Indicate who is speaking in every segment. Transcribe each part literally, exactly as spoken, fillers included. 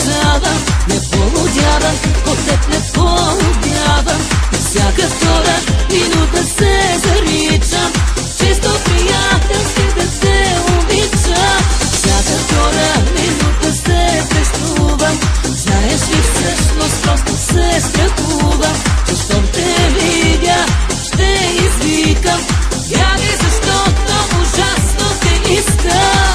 Speaker 1: внушавам, не полудявам, от теб не полудявам. Всяка втора минута се заричам, често приятелски да те обичам. Всяка втора минута се преструвам, знаеш ли всъщност просто се страхувам, че щом те видя ще извикам, бягай, защото ужасно те искам.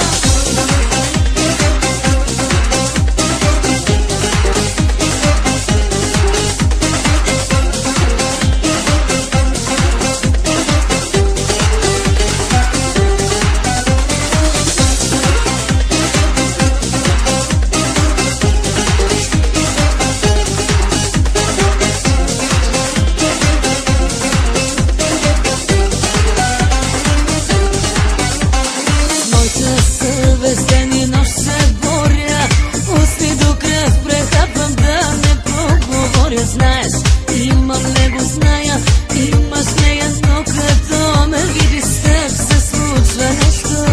Speaker 1: Ден и нощ се боря, усни до кръв прехапвам да не проговоря. Знаеш, имам него, зная, имаш нея, но като ме види с теб се случва нещо.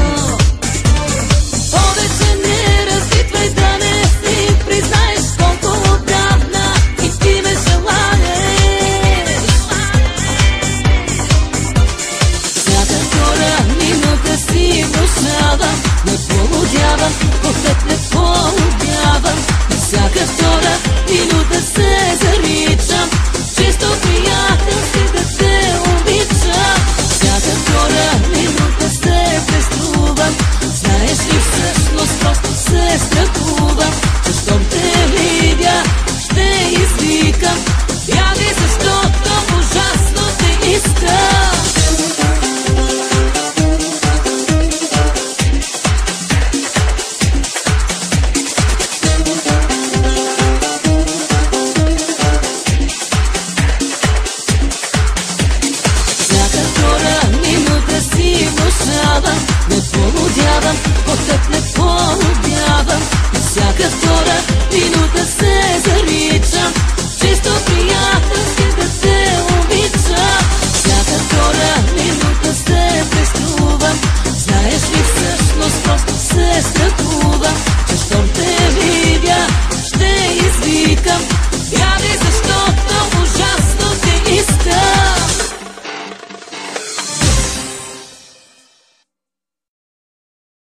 Speaker 1: Повече не разпитвай да не си признаеш колко отдавна и ти ме желаеш. Всяка втора минута си внушавам, не полудявам, от теб не полудявам. Всяка втора минута се заричам, често приятелски да те обичам. Всяка втора минута се преструвам, знаеш ли всъщност просто се страхувам, че щом те видя ще извикам, бягай, защото ужасно те искам. Не полудявам, от теб не полудявам. Всяка втора минута се заричам,